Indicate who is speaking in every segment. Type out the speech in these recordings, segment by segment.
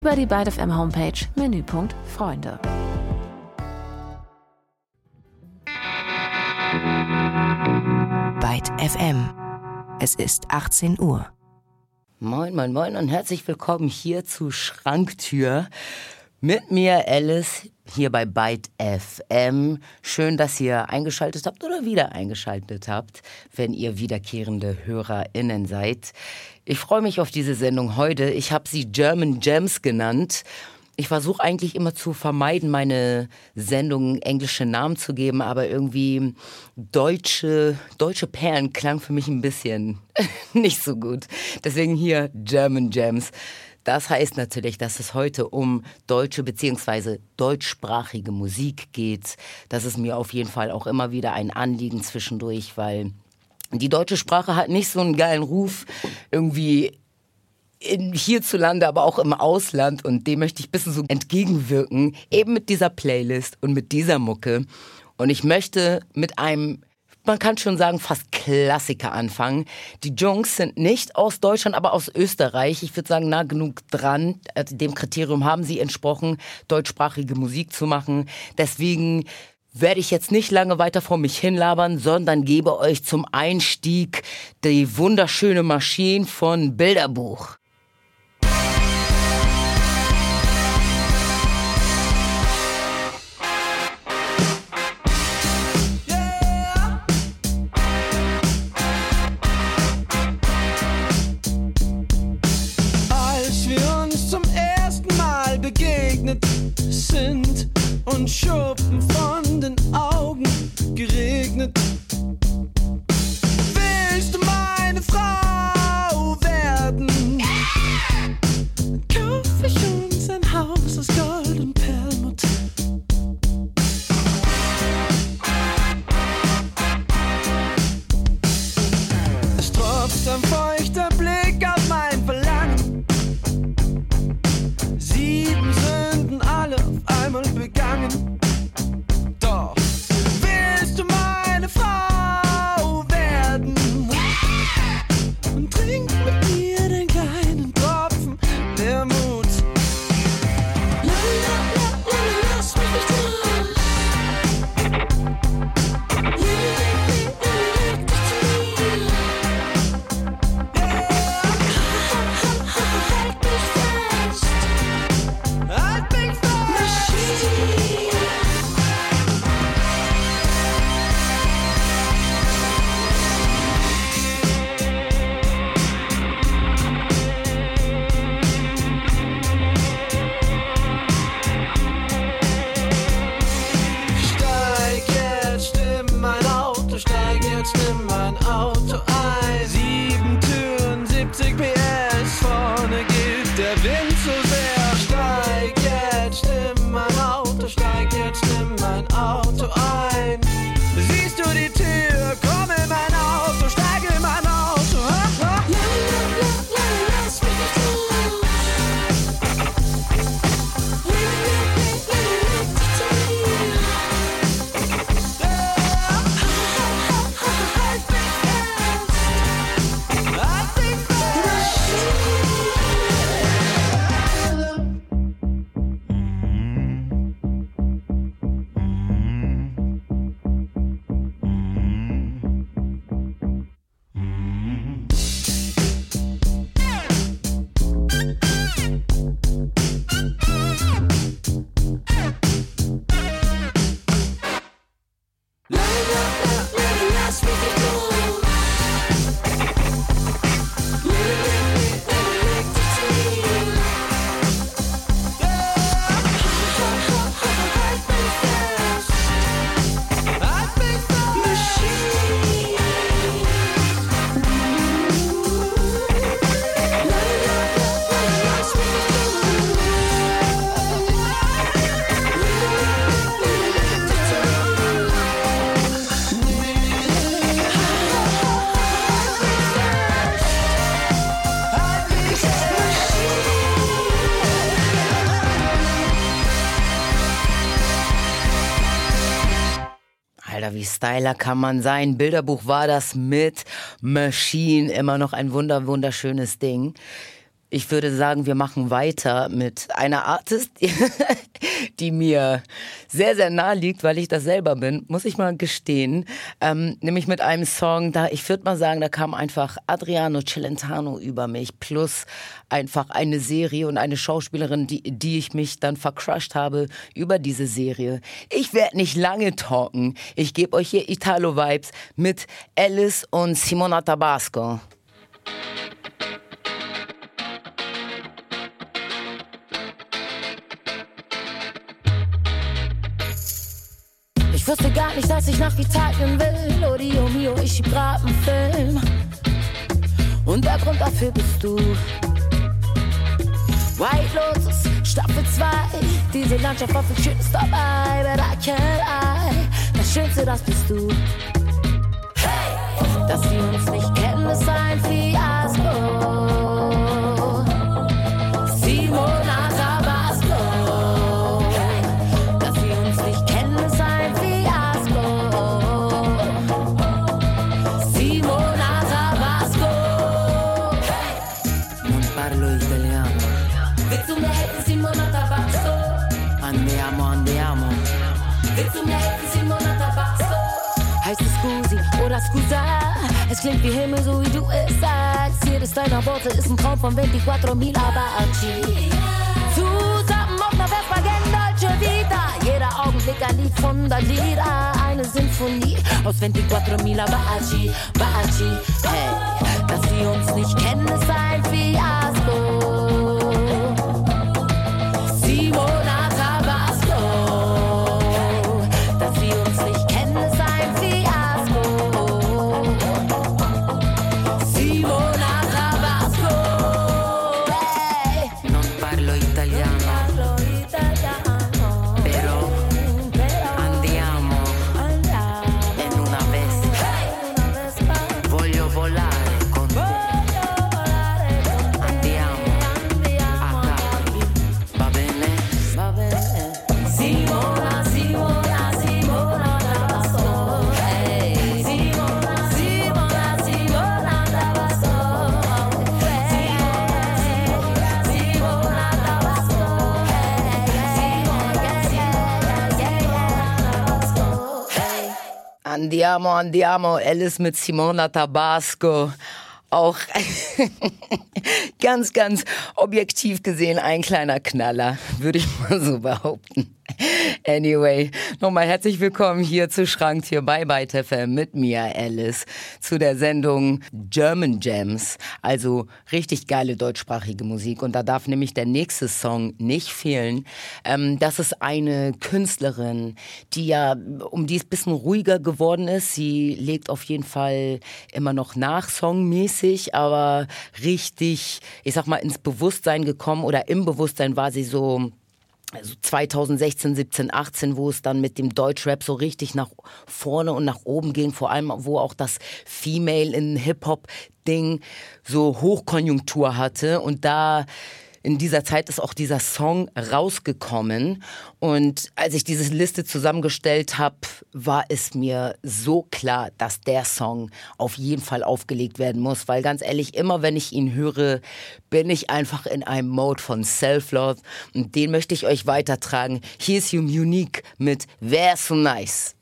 Speaker 1: über die Byte FM Homepage, Menüpunkt Freunde.
Speaker 2: Byte FM. Es ist 18 Uhr.
Speaker 3: Moin, moin, moin und herzlich willkommen hier zu Schranktür. Mit mir Alice, hier bei Byte FM. Schön, dass ihr eingeschaltet habt oder wieder eingeschaltet habt, wenn ihr wiederkehrende HörerInnen seid. Ich freue mich auf diese Sendung heute. Ich habe sie German Gems genannt. Ich versuche eigentlich immer zu vermeiden, meine Sendungen englische Namen zu geben, aber irgendwie deutsche Perlen klang für mich ein bisschen nicht so gut. Deswegen hier German Gems. Das heißt natürlich, dass es heute um deutsche bzw. deutschsprachige Musik geht. Das ist mir auf jeden Fall auch immer wieder ein Anliegen zwischendurch, weil die deutsche Sprache hat nicht so einen geilen Ruf irgendwie hierzulande, aber auch im Ausland, und dem möchte ich ein bisschen so entgegenwirken, eben mit dieser Playlist und mit dieser Mucke. Und ich möchte mit einem, man kann schon sagen, fast Klassiker anfangen. Die Jungs sind nicht aus Deutschland, aber aus Österreich. Ich würde sagen, nah genug dran. Dem Kriterium haben sie entsprochen, deutschsprachige Musik zu machen. Deswegen werde ich jetzt nicht lange weiter vor mich hinlabern, sondern gebe euch zum Einstieg die wunderschöne Maschine von Bilderbuch.
Speaker 4: Sind und Schuppen von den Augen geregnet. Willst du meine Frau werden? Kauf ich uns ein Haus aus Gold und Perlmutt. Es tropft ein feuchter Blick auf mein Verlangen. 7 Sünden alle auf einmal begangen. Doch willst du meine Frau werden? Und trink mit mir den kleinen Tropfen der Mut. Lass mich nicht los. Leg dich zu mir. Halt mich fest. Halt mich fest. Steig jetzt in mein Auto, steig jetzt in mein Auto ein. 7 Türen, 70 PS, vorne geht der Wind so sehr. Steig jetzt in mein Auto, steig jetzt in mein Auto ein. Siehst du die Tür, komm in mein Auto, steig in mein Auto. Lass mich nicht los. Leg dich zu mir. Halt mich fest. Halt mich Lass mich nicht los. Leg dich zu mir. Halt mich fest. Halt mich fest. Maschine. Lass mich nicht los. Leg dich zu mir.
Speaker 3: Alter, wie styler kann man sein? Bilderbuch war das mit Machine, immer noch ein wunderschönes Ding. Ich würde sagen, wir machen weiter mit einer Artist, die mir sehr, sehr nahe liegt, weil ich das selber bin, muss ich mal gestehen. Nämlich mit einem Song, ich würde mal sagen, da kam einfach Adriano Celentano über mich, plus einfach eine Serie und eine Schauspielerin, die ich mich dann vercrushed habe über diese Serie. Ich werde nicht lange talken. Ich gebe euch hier Italo-Vibes mit Alice und Simona Tabasco.
Speaker 5: Ich wusste gar nicht, dass ich nach Italien will. Oh Dio mio, ich schieb grad einen Film. Und der Grund dafür bist du. White Lotus, Staffel 2. Diese Landschaft war viel Schönes dabei. But I can't lie. Das Schönste, das bist du. Hey! Dass sie uns nicht kennen, ist ein Fiasko. Simona Tabasco. Dass sie uns nicht kennen, ist ein Fiasko. Simona Tabasco. Hey!
Speaker 3: Non parlo italiano.
Speaker 5: Willst du mir helfen, Simona Tabasco?
Speaker 3: Andiamo, andiamo.
Speaker 5: Willst du mir helfen, Simona Tabasco? Heißt es Scusi oder Scusa? Es klingt wie Himmel, so wie du es sagst. Jedes deiner Worte ist ein Traum von 24.000 Baci. Zusammen auf einer Vespa gen Dolce Vita. Jeder Augenblick ein Lied von Dalida. Eine Sinfonie aus 24.000 Baci. Baci, hey. Dass sie uns nicht kennen, ist ein Fiasko. Simona Tabasco. Dass sie uns nicht kennen, ist ein Fiasko. Simona Tabasco. Hey.
Speaker 3: Non parlo italiano, però andiamo in una Vespa. Voglio volare con te. Andiamo a Capri, va bene?
Speaker 5: Va bene. Simona, Simona, Simona Tabasco. Hey. Simona, Simona, Simona Tabasco. Simona, Simona Tabasco. Hey.
Speaker 3: Andiamo, andiamo, Alice mit Simona Tabasco. Auch ganz, ganz objektiv gesehen ein kleiner Knaller, würde ich mal so behaupten. Anyway, nochmal herzlich willkommen hier zu Schranktür bei Byte FM mit mir, Alice, zu der Sendung German Gems, also richtig geile deutschsprachige Musik. Und da darf nämlich der nächste Song nicht fehlen. Das ist eine Künstlerin, um die es ein bisschen ruhiger geworden ist. Sie legt auf jeden Fall immer noch nach, songmäßig, aber richtig, ich sag mal, ins Bewusstsein gekommen oder im Bewusstsein war sie so 2016, 17, 18, wo es dann mit dem Deutschrap so richtig nach vorne und nach oben ging, vor allem wo auch das Female in Hip-Hop-Ding so Hochkonjunktur hatte und da in dieser Zeit ist auch dieser Song rausgekommen und als ich diese Liste zusammengestellt habe, war es mir so klar, dass der Song auf jeden Fall aufgelegt werden muss, weil ganz ehrlich, immer wenn ich ihn höre, bin ich einfach in einem Mode von Self-Love und den möchte ich euch weitertragen. Hier ist Unique mit Wär so nice.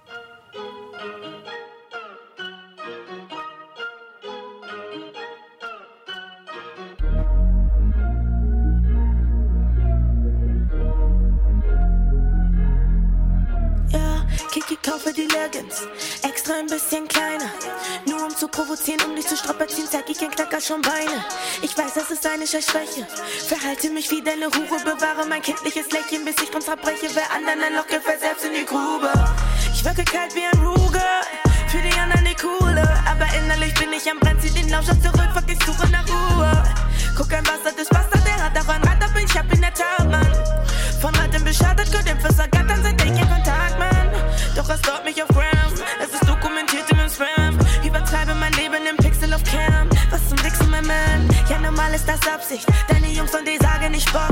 Speaker 6: Kiki, kaufe die Leggings, extra ein bisschen kleiner. Nur um zu provozieren, um dich zu strapazieren, zeig ich ein Knacker schon Beine. Ich weiß, das ist eine Scheißschwäche. Verhalte mich wie deine Hure, bewahre mein kindliches Lächeln, bis ich drum zerbreche. Wer anderen ein Loch gefällt, selbst in die Grube. Ich wirke kalt wie ein Ruger, für die anderen die Coole. Aber innerlich bin ich am Brennen, zieh den Lauscher zurück, fuck, ich suche nach Ruhe. Guck, ein Bastard ist Bastard, der hat auch ein Rad ab, ich hab ihn der Tat, Mann. Von Ratten beschadet, gut im Versaggern, seit ich in Kontakt, Mann. Doch es dauert mich auf Gram, es ist dokumentiert in meinem Spam. Übertreibe mein Leben im Pixel auf Cam. Was zum Wichsen, mein Man? Ja, normal ist das Absicht. Deine Jungs und die sagen, ich Bock. Mach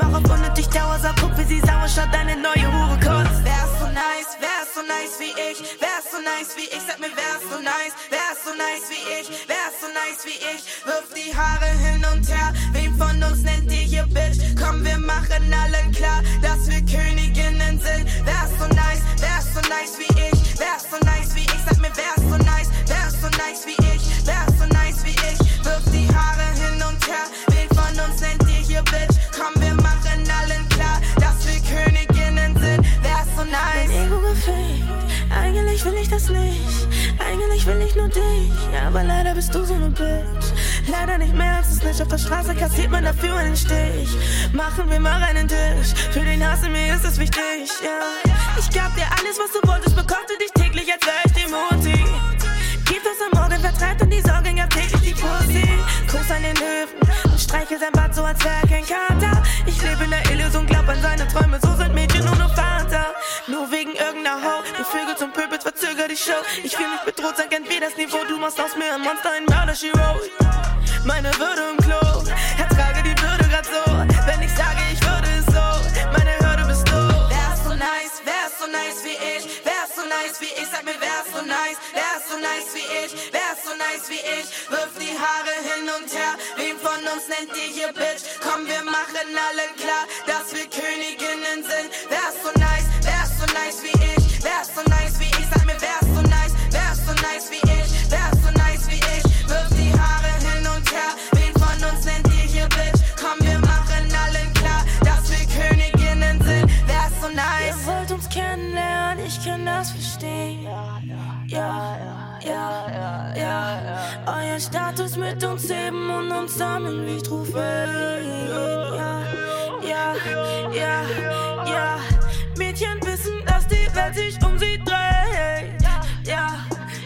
Speaker 6: Auch auf unnötig Dauersau, guck wie sie sauer schaut, deine neue Hure kotzt. Wärst so nice wie ich, wärst so nice wie ich, sag mir wärst so nice wie ich, wärst so nice wie ich, wirf die Haare hin und her, wen von uns nennt ihr hier Bitch? Komm, wir machen allen klar, dass wir Königinnen sind. Wärst so nice wie ich, wärst so nice wie ich, sag mir wärst so nice wie ich, wärst so nice wie ich, wirf die Haare hin und her, wen von uns nennt ihr hier Bitch? Komm, wir machen allen klar, dass wir Königinnen sind. Wärst so nice. Mein Ego gefaked, eigentlich will ich das nicht, eigentlich will ich nur dich, ja, aber leider bist du so ne Bitch. Leider nicht mehr als es nicht, auf der Straße kassiert man dafür einen Stich. Machen wir mal einen Tisch, für den Hass in mir ist es wichtig, ja. Ich gab dir alles, was du wolltest, bekochte dich täglich, als wär ich die Mutti. Gibt es am Morgen, vertreibt und die Sorgen, gab täglich die Pussy. Kuss an den Hüften und streichel sein Bart so, als wär kein Kater. Ich lebe in der Illusion, glaub an seine Träume, so sind Mädchen nur noch Vater. Nur wegen irgendeiner Ho, du Vögel zum Pöbel, verzöger die Show. Ich fühl mich bedroht, sag wie das Niveau, du machst aus mir ein Monster, ein Mörder, she wrote. Meine Würde im Klo, ertrage die Würde grad so. Wenn ich sage, ich würde es so, meine Hürde bist du. Wärst so nice wie ich, wärst so nice wie ich, sag mir wärst so nice wie ich, wärst so nice wie ich, wirf die Haare hin und her, wen von uns nennt ihr hier Bitch? Komm, wir machen allen klar, dass wir Königinnen sind. Wärst so nice wie ich, wärst so nice wie ich, sag mir wärst so nice wie ich, wärst so nice wie ich, wirf die Haare hin und her, wen von uns nennt ihr hier Bitch? Komm, wir machen allen klar, dass wir Königinnen sind. Wärst so nice. Ihr wollt uns kennenlernen, ich kann das verstehen. Ja. Euer Status mit uns heben und uns sammeln wie Trophäen. Ja. Mädchen wissen, dass die Welt sich um sie dreht. Ja.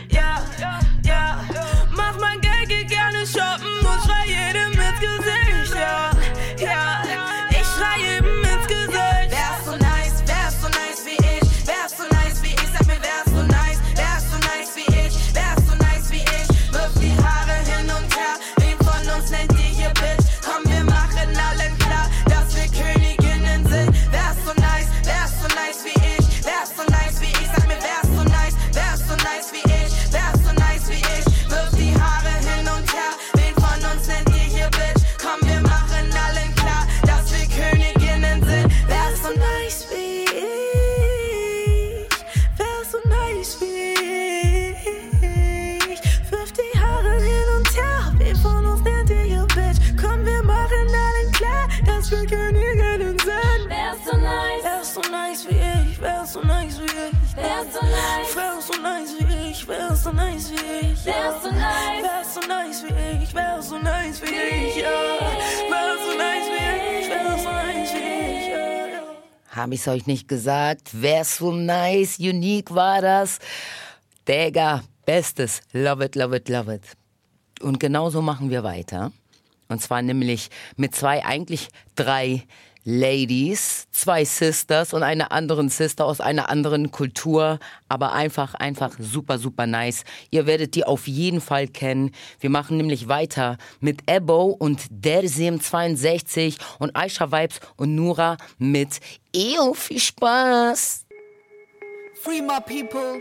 Speaker 6: Mach mein Geld, geh gerne shoppen und schrei jedem ins Gesicht. Ja. Ich schrei jedem ins Gesicht. Wärst so nice wie ich, wärst so nice wie ich, sag mir wärst so nice wie ich, wärst so nice wie ich, wirf die Haare hin und her, wen von uns nennt ihr hier Bitch? Komm, wir machen allen klar, dass wir Königinnen sind. Wärst so nice wie ich, wärst so nice wie ich, sag mir wärst so nice wie ich, wärst so nice wie ich, wirf die Haare hin und her, wen von uns nennt ihr hier Bitch? Komm, wir machen allen klar, dass wir Königinnen sind. Wärst so nice wie ich, wärst so nice wie ich, wirf die Haare hin und her, wen von uns nennt ihr hier Bitch? Komm, wir machen allen klar, dass wir Königinnen sind. Wärst so nice wie ich, wärst so nice wie ich, wärst so nice wie ich, wärst so nice wie ich, wärst so nice wie ich, wärst so nice wie ich, ja. Wärst so nice wie ich, wärst so nice wie ich, ja.
Speaker 3: Hab ich's euch nicht gesagt? Wär's so nice, unique war das. Digga, bestes. Love it. Und genauso machen wir weiter. Und zwar nämlich mit eigentlich 3 Ladies, 2 Sisters und einer anderen Sister aus einer anderen Kultur, aber einfach super, super nice. Ihr werdet die auf jeden Fall kennen. Wir machen nämlich weiter mit Ebo und Derzim62 und Aisha Vibes und Nura mit EO. Viel Spaß!
Speaker 7: Free my people.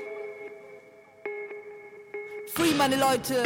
Speaker 7: Free meine Leute.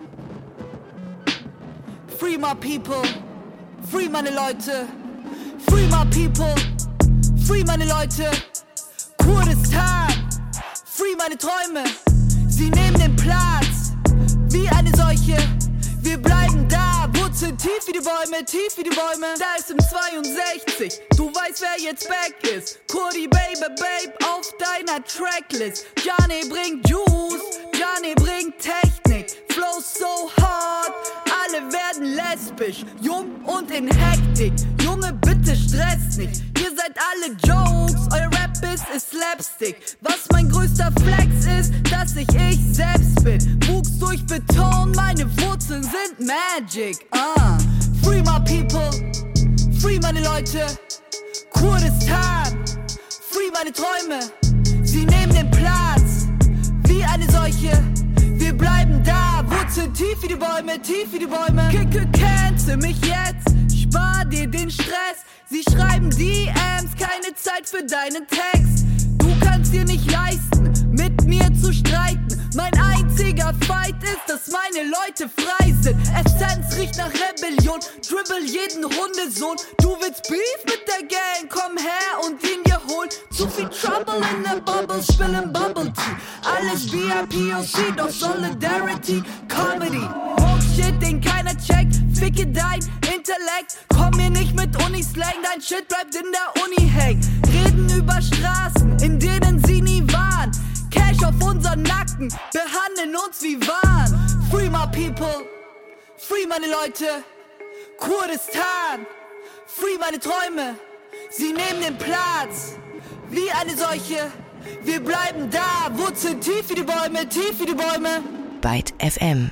Speaker 7: Free my people. Free meine Leute. Free my people, free meine Leute, Kurdistan, free meine Träume, sie nehmen den Platz, wie eine Seuche, wir bleiben da, Wurzeln tief wie die Bäume, da ist im 62, du weißt wer jetzt back ist, Kurdi Babe, auf deiner Tracklist, Johnny bringt Juice, Johnny bringt Technik, Flow so hard, alle werden lesbisch, jung und in Hektik, Junge bitte stress nicht, ihr seid alle Jokes, euer Rap ist Slapstick, was mein größter Flex ist, dass ich selbst bin, wuchs durch Beton, meine Wurzeln sind Magic, Free my people, free meine Leute, Kurdistan, free meine Träume, sie nehmen den Platz, wie eine Seuche, wir bleiben da, Wurzeln tief wie die Bäume, cancel mich jetzt, spar dir den Stress. Sie schreiben DMs, keine Zeit für deinen Text. Du kannst dir nicht leisten, mit mir zu streiten. Mein einziger Fight ist, dass meine Leute frei sind. Essenz riecht nach Rebellion, dribble jeden Hundesohn. Du willst Beef mit der Gang, komm her und ihn dir holen. Zu viel Trouble in der Bubble, spillen Bubble Tea. Alles VIP-OC, doch Solidarity, Comedy. Bullshit, den keiner checkt, ficke dein Intellekt. Komm mir nicht mit Uni-Slang, dein Shit bleibt in der Uni hängen. Reden über Straßen, in denen sie nie waren. Cash auf unseren Nacken, behandeln uns wie Waren. Free my people, free meine Leute. Kurdistan, free meine Träume. Sie nehmen den Platz, wie eine Seuche. Wir bleiben da, Wurzeln tief wie die Bäume, tief wie die Bäume.
Speaker 2: Byte FM.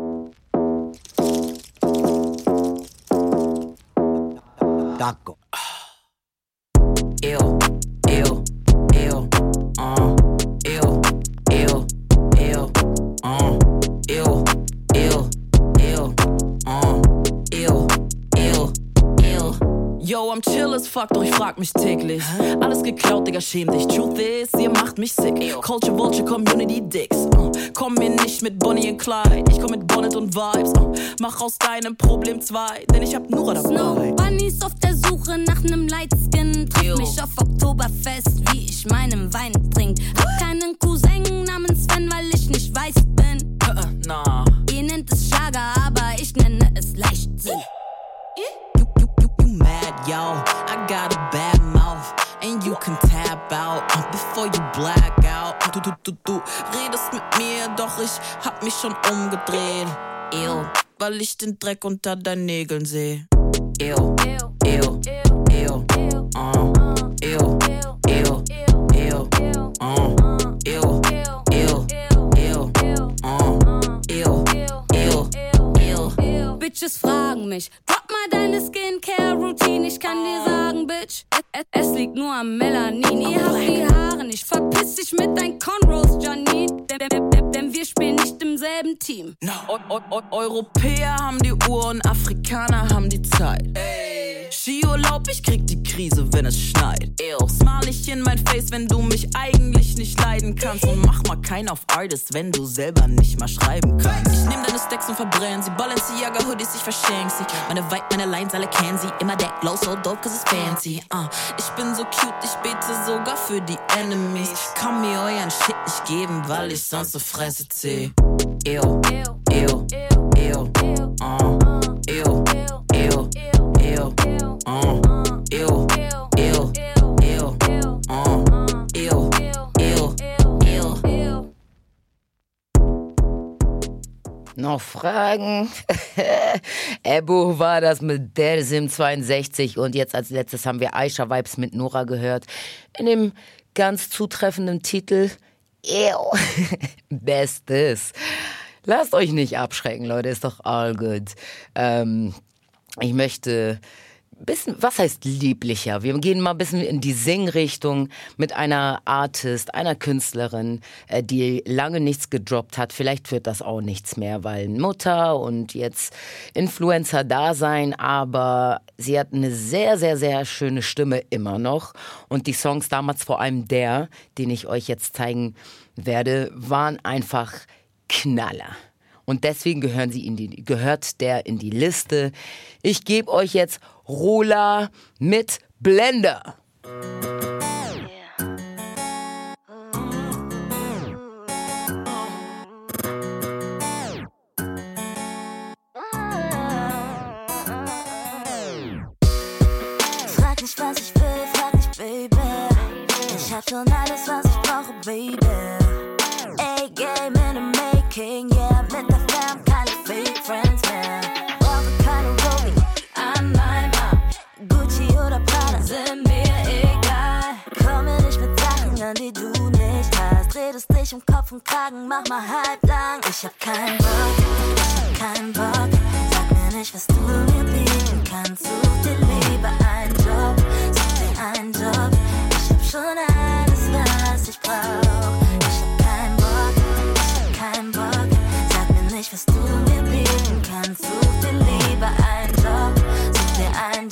Speaker 3: Daco.
Speaker 8: Ew, ew, ew, ew, ew, ew, ew, ew, ew, ew, ew, ew. Yo, I'm chill as fuck, doch ich frag mich täglich. Alles geklaut, Digga, schäm dich. Truth is, ihr macht mich sick. Culture, Vulture, Community, Dicks. Komm mir nicht mit Bonnie und Clyde. Ich komm mit Bonnet und Vibes. Mach aus deinem Problem 2, denn ich hab Nura dabei.
Speaker 5: Snow Bunnies auf der Suche nach nem Lightskin. Triff mich auf Oktoberfest, wie ich meinen Wein trink. Hab keinen Cousin namens Sven, weil ich nicht weiß bin.
Speaker 8: Nah.
Speaker 5: Ihr nennt es Schlager, aber ich nenne es Leichtsinn.
Speaker 8: You mad, yo, I got a bad mouth. And you can tap out before you black out. Du redest mit mir, doch ich hab mich schon umgedreht. Ew, weil ich den Dreck unter deinen Nägeln seh. Ew, ew, ew, ew, ew, ew, ew, ew, ew.
Speaker 5: Bitches fragen mich, drop mal deine Skincare-Routine. Ich kann dir sagen, Bitch, es liegt nur am Melanin. Ihr habt die Haare nicht, verpiss dich mit deinen Cornrows, Janine. Denn wir spielen nicht im selben Team.
Speaker 8: No. Europäer haben die Uhr und Afrikaner haben die Zeit. Skiurlaub, ich krieg die Krise, wenn es schneit. Smile ich in mein Face, wenn du mich eigentlich nicht leiden kannst. Und mach mal keinen auf Artist, wenn du selber nicht mal schreiben kannst. Ich nehm deine Stacks und verbrenn sie. Balenciaga Hoodies, ich verschenk sie. Meine Vibe, meine Lines, alle kennen sie. Immer that glow so dope, cause it's fancy. Ich bin so cute, ich bete sogar für die Enemies. Kann mir euren Shit nicht geben, weil ich sonst so Fresse zieh. Ew, ew, ew, ew, ew, ew.
Speaker 3: Noch Fragen? Ebo war das mit der Sim 62 und jetzt als letztes haben wir Aisha Vibes mit Nura gehört. In dem ganz zutreffenden Titel Ew. Bestes. Lasst euch nicht abschrecken, Leute, ist doch all good. Ich möchte bisschen, was heißt lieblicher? Wir gehen mal ein bisschen in die Singrichtung mit einer Artist, einer Künstlerin, die lange nichts gedroppt hat. Vielleicht wird das auch nichts mehr, weil Mutter und jetzt Influencer-Dasein, aber sie hat eine sehr, sehr, sehr schöne Stimme immer noch. Und die Songs damals, vor allem der, den ich euch jetzt zeigen werde, waren einfach Knaller. Und deswegen gehört der in die Liste. Ich gebe euch jetzt Rola mit Blender.
Speaker 9: Frag nicht, was ich will, frag nicht, Baby. Ich hab schon alles, was ich brauche, Baby. A-Game in the making, yeah. Mit der Fam, keine Fake Friends mehr. Brauche keine Rolli an meinem Arm. Gucci oder Prada sind mir egal. Komme nicht mit Sachen, an die du nicht hast. Redest dich um Kopf und Kragen, mach mal halblang. Ich hab keinen Bock, ich hab keinen Bock. Sag mir nicht, was du mir bieten kannst. Such dir lieber einen Job, such dir einen Job. Ich hab schon alles, was ich brauch. Ich hab keinen Bock, ich hab keinen Bock. Sag mir nicht, was du mir bieten kannst. Such dir lieber einen Job, such dir einen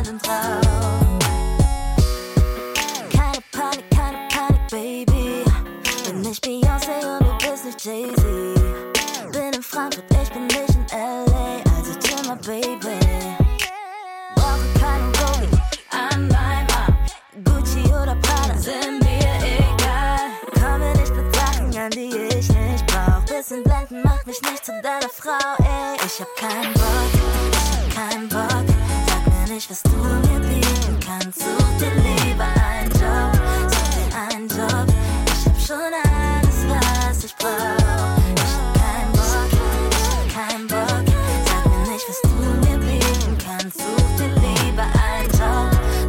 Speaker 9: Traum. Keine Panik, Baby. Bin nicht Beyoncé und du bist nicht Jay-Z. Bin in Frankfurt, ich bin nicht in L.A. Also chill mal, Baby. Brauche keinen Rolli an meinem Arm. Gucci oder Prada sind mir egal. Komme nicht mit Sachen, an die ich nicht brauch. Bisschen blenden macht mich nicht zu deiner Frau, ey. Ich hab keinen Bock. Sag mir nicht, was du mir bieten kannst. Such dir lieber einen Job. Ich hab schon alles, was ich brauch. Ich hab keinen Bock. Sag mir nicht, was du mir bieten kannst. Such dir lieber einen Job.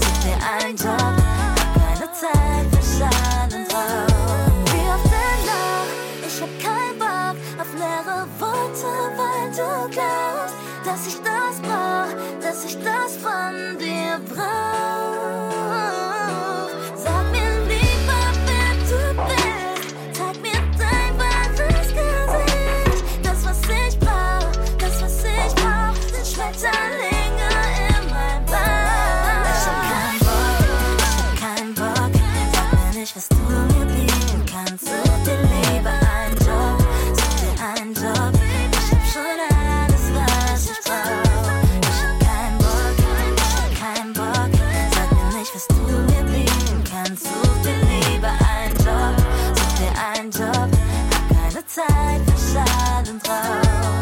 Speaker 9: Hab keine Zeit für Schadentraum. Wie oft denn noch? Ich hab keinen Bock auf leere Worte, weil du glaubst, dass ich das brauch, dass ich das von dir brauch. Sag mir lieber, wer du bist. Zeig mir dein wahres Gesicht. Das, was ich brauch, sind Schmetterlinge in mein Bauch. Ich hab keinen Bock. Sag mir nicht, was du mir bieten kannst. Such dir lieber einen Job. Ich hab schon alles, was ich brauch. Ich hab keinen Bock. Sag mir nicht, was du mir bieten kannst. Such dir lieber einen Job. Hab keine Zeit für Schadentraum.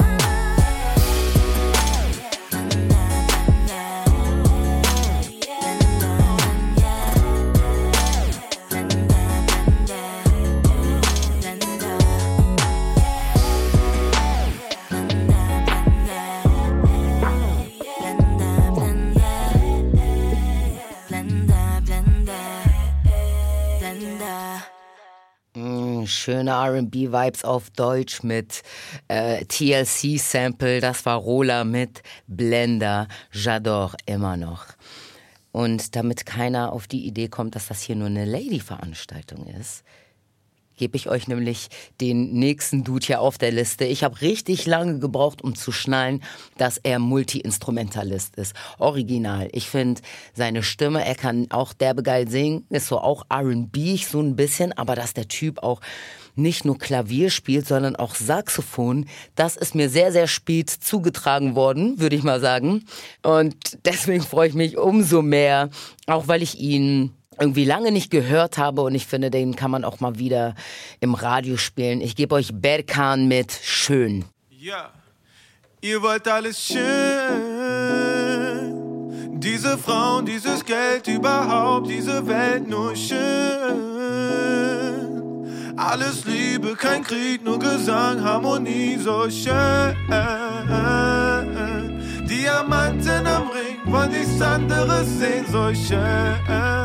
Speaker 3: Schöne R&B-Vibes auf Deutsch mit TLC-Sample. Das war Rola mit Blender. J'adore immer noch. Und damit keiner auf die Idee kommt, dass das hier nur eine Lady-Veranstaltung ist, gebe ich euch nämlich den nächsten Dude hier auf der Liste. Ich habe richtig lange gebraucht, um zu schnallen, dass er Multi-Instrumentalist ist. Original. Ich finde seine Stimme, er kann auch derbe geil singen, ist so auch R&B so ein bisschen, aber dass der Typ auch nicht nur Klavier spielt, sondern auch Saxophon, das ist mir sehr, sehr spät zugetragen worden, würde ich mal sagen. Und deswegen freue ich mich umso mehr, auch weil ich ihn irgendwie lange nicht gehört habe und ich finde, den kann man auch mal wieder im Radio spielen. Ich gebe euch Berkan mit Schön.
Speaker 10: Ja, ihr wollt alles schön. Diese Frauen, dieses Geld, überhaupt diese Welt nur schön. Alles Liebe, kein Krieg, nur Gesang, Harmonie, so schön. Diamanten am Ring, wollen nichts anderes sehen, so schön.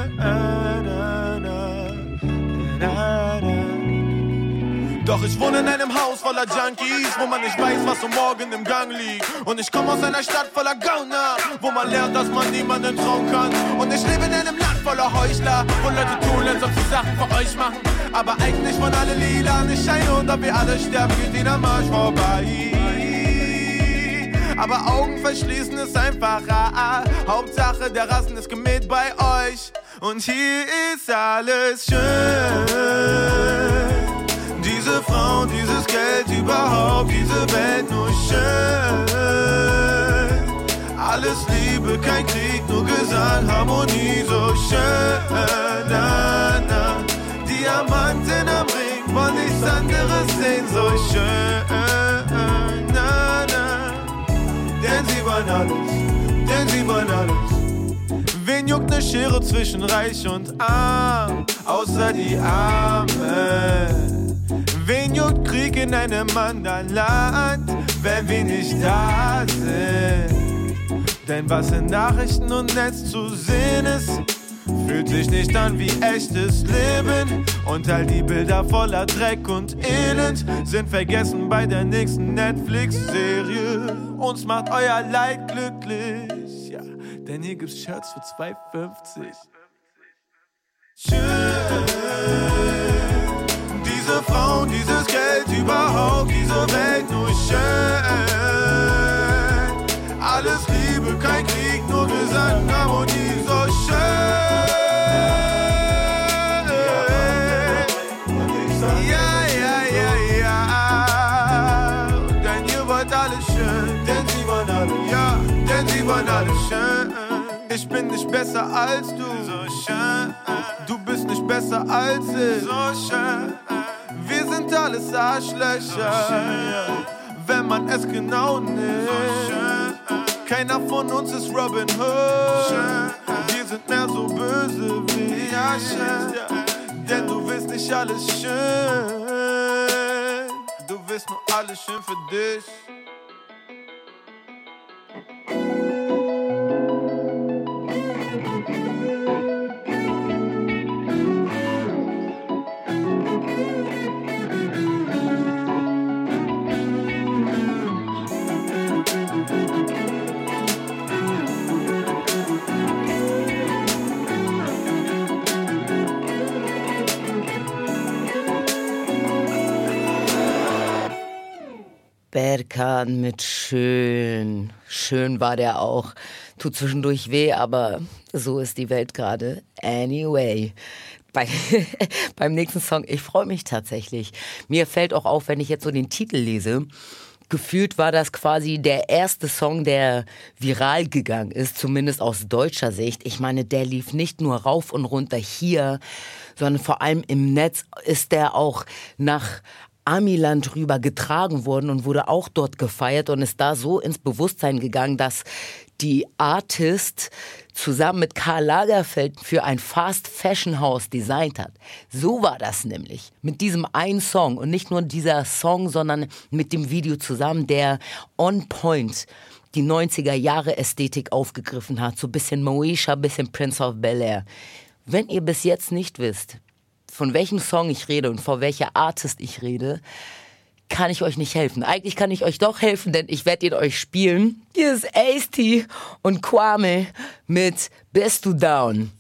Speaker 10: Doch ich wohne in einem Haus voller Junkies, wo man nicht weiß, was morgen im Gang liegt. Und ich komme aus einer Stadt voller Gauner, wo man lernt, dass man niemanden trauen kann. Und ich lebe in einem Land voller Heuchler, wo Leute tun, als ob sie Sachen für euch machen. Aber eigentlich wollen alle lila nicht scheinen und ob wir alle sterben, geht ihnen am Arsch vorbei. Aber Augen verschließen ist einfacher. Hauptsache der Rassen ist gemäht bei euch. Und hier ist alles schön. Diese Frauen, dieses Geld, überhaupt diese Welt nur schön. Alles Liebe, kein Krieg, nur Gesang, Harmonie, so schön. Na, na. Diamanten am Ring, wollen nichts anderes sehen, so schön. Na, na. Denn sie wollen alles. Wen juckt ne Schere zwischen Reich und Arm, außer die Armen? Wen juckt Krieg in einem anderen Land, wenn wir nicht da sind? Denn was in Nachrichten und Netz zu sehen ist, fühlt sich nicht an wie echtes Leben. Und all die Bilder voller Dreck und Elend sind vergessen bei der nächsten Netflix-Serie. Uns macht euer Leid glücklich, ja, denn hier gibt's Shirts für 2,50. Schön, diese Frauen, dieses Geld, überhaupt diese Welt nur schön. Alles Liebe, kein Krieg, nur Gesang, Harmonie. Ich bin nicht besser als du. So schön. Du bist nicht besser als ich. So schön. Wir sind alles Arschlöcher. So schön. Wenn man es genau nimmt. So schön. Keiner von uns ist Robin Hood. So wir sind mehr so böse wie schön. Denn du willst nicht alles schön. Du willst nur alles schön für dich.
Speaker 3: Berkan mit schön. Schön war der auch. Tut zwischendurch weh, aber so ist die Welt gerade. Anyway. Beim nächsten Song, ich freue mich tatsächlich. Mir fällt auch auf, wenn ich jetzt so den Titel lese, gefühlt war das quasi der erste Song, der viral gegangen ist, zumindest aus deutscher Sicht. Ich meine, der lief nicht nur rauf und runter hier, sondern vor allem im Netz ist der auch nach Amiland rüber getragen worden und wurde auch dort gefeiert und ist da so ins Bewusstsein gegangen, dass die Artist zusammen mit Karl Lagerfeld für ein Fast-Fashion-Haus designt hat. So war das nämlich. Mit diesem einen Song und nicht nur dieser Song, sondern mit dem Video zusammen, der on point die 90er-Jahre-Ästhetik aufgegriffen hat. So ein bisschen Moesha, ein bisschen Prince of Bel-Air. Wenn ihr bis jetzt nicht wisst, von welchem Song ich rede und vor welcher Artist ich rede, kann ich euch nicht helfen. Eigentlich kann ich euch doch helfen, denn ich werde ihn euch spielen. Hier ist Ace-T und Kwame mit Bist du down?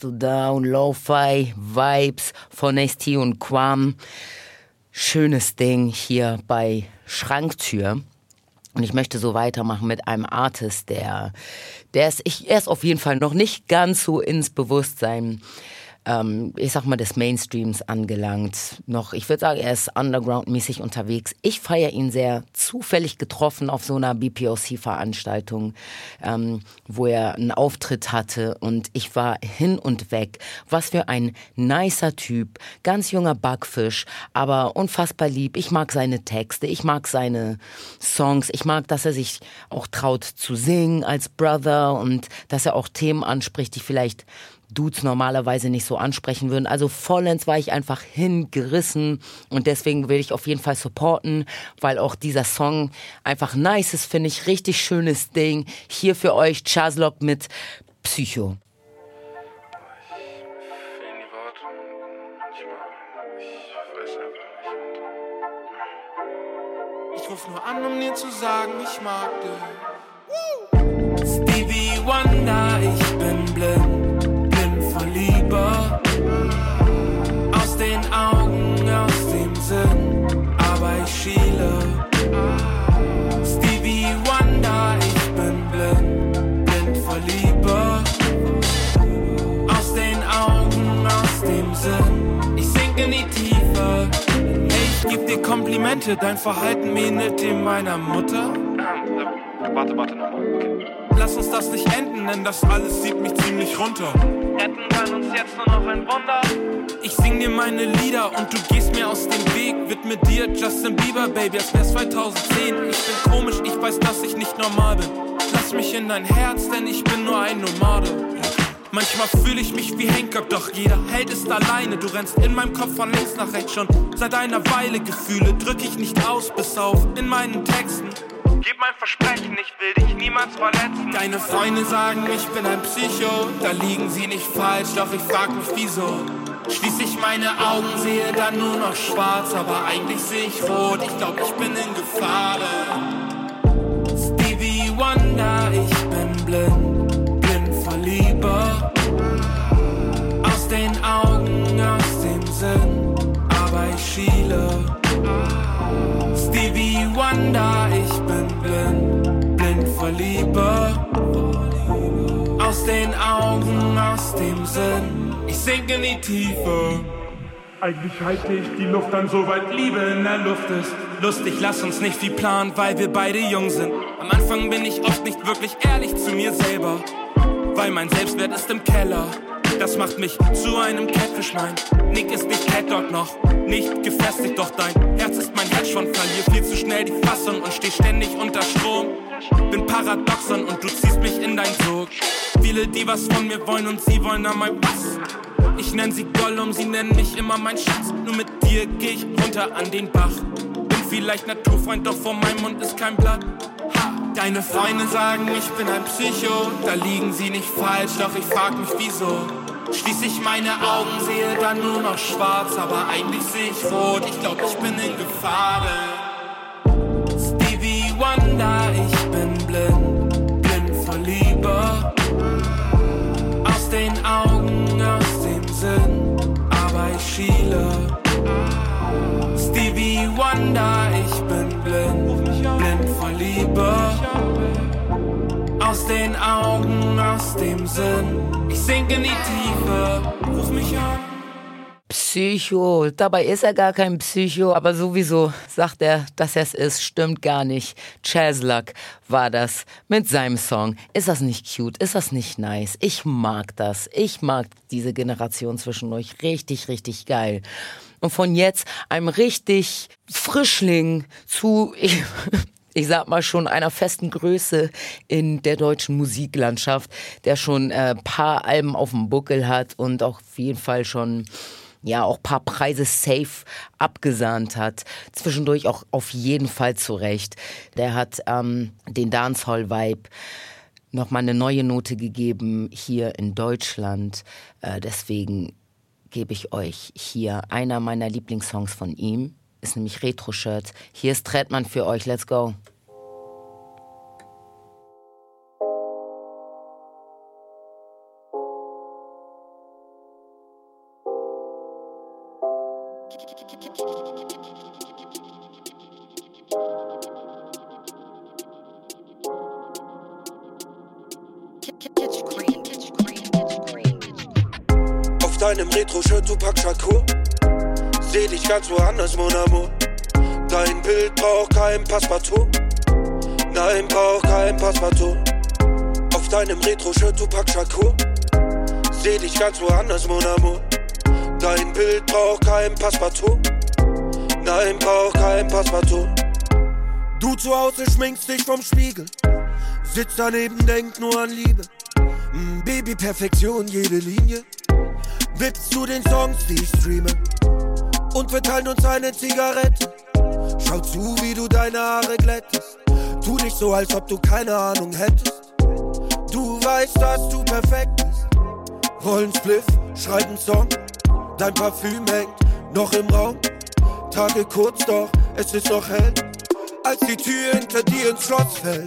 Speaker 3: du da und Lo-Fi-Vibes von Nasty und Quam. Schönes Ding hier bei Schranktür. Und ich möchte so weitermachen mit einem Artist, er ist auf jeden Fall noch nicht ganz so ins Bewusstsein, ich sag mal, des Mainstreams angelangt. Ich würde sagen, er ist underground-mäßig unterwegs. Ich feiere ihn sehr, zufällig getroffen auf so einer BPOC-Veranstaltung, wo er einen Auftritt hatte und ich war hin und weg. Was für ein nicer Typ, ganz junger Backfisch, aber unfassbar lieb. Ich mag seine Texte, ich mag seine Songs, ich mag, dass er sich auch traut zu singen als Brother und dass er auch Themen anspricht, die vielleicht Dudes normalerweise nicht so ansprechen würden. Also vollends war ich einfach hingerissen und deswegen will ich auf jeden Fall supporten, weil auch dieser Song einfach nice ist, finde ich. Richtig schönes Ding. Hier für euch Chazlok mit Psycho.
Speaker 10: Ich ruf nur an, um dir zu sagen, ich mag dich. Stevie Wonder, ich bin blind. Liebe aus den Augen, aus dem Sinn, aber ich schiele. Stevie Wonder, ich bin blind vor Liebe. Aus den Augen, aus dem Sinn, ich sink in die Tiefe. Hey, ich geb dir Komplimente, dein Verhalten ähnelt dem meiner Mutter. Warte nochmal, okay. Lass uns das nicht enden, denn das alles zieht mich ziemlich runter. Retten kann uns jetzt nur noch ein Wunder. Ich sing dir meine Lieder und du gehst mir aus dem Weg. Widme dir Justin Bieber, Baby, als wär's 2010. Ich bin komisch, ich weiß, dass ich nicht normal bin. Lass mich in dein Herz, denn ich bin nur ein Nomade. Manchmal fühle ich mich wie Hancock, doch jeder Held ist alleine. Du rennst in meinem Kopf von links nach rechts schon seit einer Weile. Gefühle drück ich nicht aus, bis auf in meinen Texten. Gib mein Versprechen, ich will dich niemals verletzen. Deine Freunde sagen, ich bin ein Psycho. Da liegen sie nicht falsch, doch ich frag mich wieso. Schließ ich meine Augen, sehe dann nur noch schwarz. Aber eigentlich sehe ich rot, ich glaub, ich bin in Gefahr. Stevie Wonder, ich bin blind vor Liebe. Aus den Augen, aus dem Sinn, aber ich schiele. Stevie Wonder, ich bin blind vor Liebe. Aus den Augen, aus dem Sinn, ich sink in die Tiefe. Eigentlich halte ich die Luft an, soweit Liebe in der Luft ist. Lustig, lass uns nicht wie planen, weil wir beide jung sind. Am Anfang bin ich oft nicht wirklich ehrlich zu mir selber, weil mein Selbstwert ist im Keller. Das macht mich zu einem Catfish, mein Nick ist nicht Catdog noch, nicht gefestigt, doch dein Herz ist mein Hedgefonds. Verlier viel zu schnell die Fassung und steh ständig unter Strom. Bin Paradoxon und du ziehst mich in dein Sog. Viele, die was von mir wollen und sie wollen einmal was. Ich nenn sie Gollum, sie nennen mich immer mein Schatz. Nur mit dir geh ich runter an den Bach. Bin vielleicht Naturfreund, doch vor meinem Mund ist kein Blatt. Deine Freunde sagen, ich bin ein Psycho. Da liegen sie nicht falsch, doch ich frag mich wieso. Schließ ich meine Augen, sehe dann nur noch schwarz. Aber eigentlich sehe ich rot, ich glaub, ich bin in Gefahr. Stevie Wonder, ich bin blind vor Liebe. Aus den Augen, aus dem Sinn, aber ich schiele. Stevie Wonder, ich bin blind vor Liebe. Aus den Augen, aus dem Sinn, ich sink in die Tiefe, ruf mich an.
Speaker 3: Psycho, dabei ist er gar kein Psycho, aber sowieso sagt er, dass er es ist, stimmt gar nicht. Chazlok war das mit seinem Song. Ist das nicht cute? Ist das nicht nice? Ich mag das. Ich mag diese Generation zwischen euch richtig, richtig geil. Und von jetzt einem richtig Frischling zu, ich sag mal schon einer festen Größe in der deutschen Musiklandschaft, der schon paar Alben auf dem Buckel hat und auch auf jeden Fall schon auch paar Preise safe abgesahnt hat. Zwischendurch auch auf jeden Fall zurecht. Der hat den Dancehall-Vibe nochmal eine neue Note gegeben hier in Deutschland. Deswegen gebe ich euch hier einer meiner Lieblingssongs von ihm. Ist nämlich Retro-Shirt. Hier ist Trettmann für euch. Let's go.
Speaker 11: Auf deinem Retro-Shirt Tupac Shakur, seh dich ganz woanders, mon amour. Dein Bild braucht kein Passepartout. Nein, braucht kein Passepartout. Auf deinem Retro-Shirt Tupac Shakur, seh dich ganz woanders, mon amour. Dein Bild braucht kein Passepartout. Nein, braucht kein Passepartout. Du zu Hause schminkst dich vom Spiegel, sitzt daneben, denk nur an Liebe. Baby, Perfektion, jede Linie. Wippst zu den Songs, die ich streame. Und wir teilen uns eine Zigarette. Schau zu, wie du deine Haare glättest. Tu nicht so, als ob du keine Ahnung hättest. Du weißt, dass du perfekt bist. Rollen Spliff, schreiben Song. Dein Parfüm hängt noch im Raum. Tage kurz, doch es ist noch hell, als die Tür hinter dir ins Schloss fällt.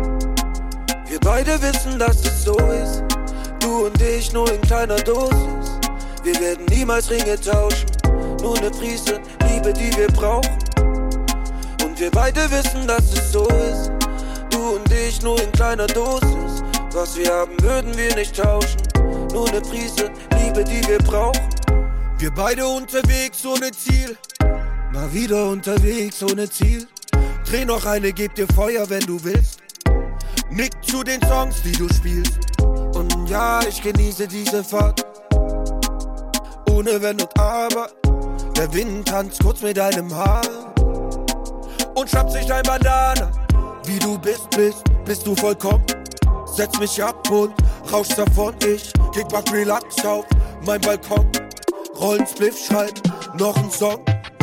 Speaker 11: Wir beide wissen, dass es so ist. Du und ich nur in kleiner Dosis. Wir werden niemals Ringe tauschen. Nur eine Prise Liebe, die wir brauchen. Und wir beide wissen, dass es so ist. Du und ich nur in kleiner Dosis. Was wir haben, würden wir nicht tauschen. Nur eine Prise Liebe, die wir brauchen. Wir beide unterwegs ohne Ziel. Mal wieder unterwegs ohne Ziel. Dreh noch eine, geb dir Feuer, wenn du willst. Nick zu den Songs, die du spielst. Und ja, ich genieße diese Fahrt. Ohne Wenn und Aber. Der Wind tanzt kurz mit deinem Haar. Und schnappt sich dein Bandana. Wie du bist du vollkommen. Setz mich ab und rausch davon. Ich Kickback relax auf mein Balkon. Rollen Spliff, schreib noch einen Song.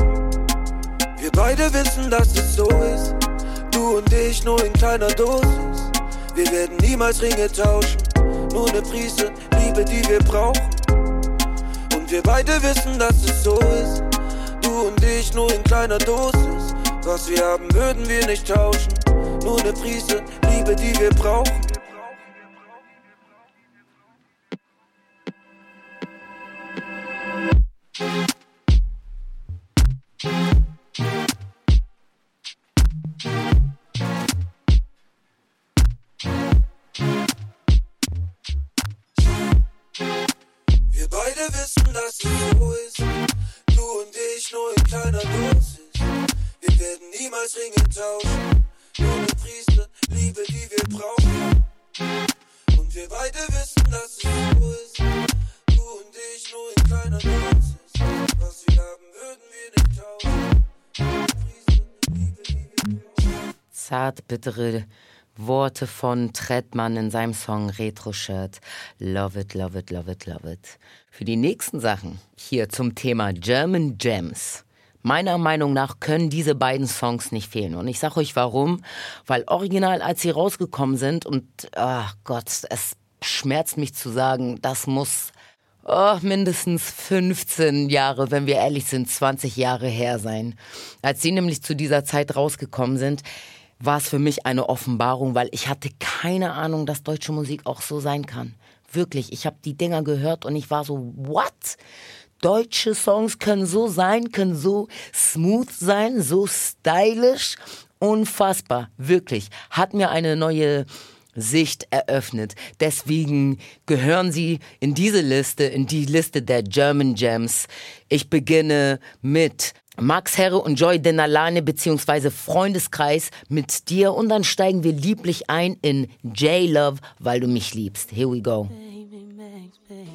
Speaker 11: Wir beide wissen, dass es so ist. Du und ich nur in kleiner Dosis. Wir werden niemals Ringe tauschen. Nur eine Prise Liebe, die wir brauchen. Und wir beide wissen, dass es so ist. Du und ich nur in kleiner Dosis. Was wir haben, würden wir nicht tauschen. Nur eine Prise Liebe, die wir brauchen. Wir beide wissen, dass es so ist. Du und ich nur in kleiner Dosis. Wir werden niemals Ringe tauschen. Nur eine Prise Liebe, die wir brauchen. Und wir beide wissen, dass es so ist. Du und ich nur in kleiner Dosis. Was wir haben, würden wir nicht tauschen. Nur eine Prise Liebe, die wir brauchen.
Speaker 3: Zart bittere Worte von Trettmann in seinem Song Retro-Shirt. Love it, love it, love it, love it. Für die nächsten Sachen hier zum Thema German Gems. Meiner Meinung nach können diese beiden Songs nicht fehlen. Und ich sag euch warum. Weil original, als sie rausgekommen sind und, ach Gott, es schmerzt mich zu sagen, das muss mindestens 15 Jahre, wenn wir ehrlich sind, 20 Jahre her sein. Als sie nämlich zu dieser Zeit rausgekommen sind, war es für mich eine Offenbarung, weil ich hatte keine Ahnung, dass deutsche Musik auch so sein kann. Wirklich, ich habe die Dinger gehört und ich war so, what? Deutsche Songs können so sein, können so smooth sein, so stylisch. Unfassbar, wirklich. Hat mir eine neue Sicht eröffnet. Deswegen gehören sie in diese Liste, in die Liste der German Gems. Ich beginne mit Max Herre und Joy Denalane bzw. Freundeskreis mit dir und dann steigen wir lieblich ein in J-Love, weil du mich liebst. Here we go.
Speaker 5: Baby, Max, baby.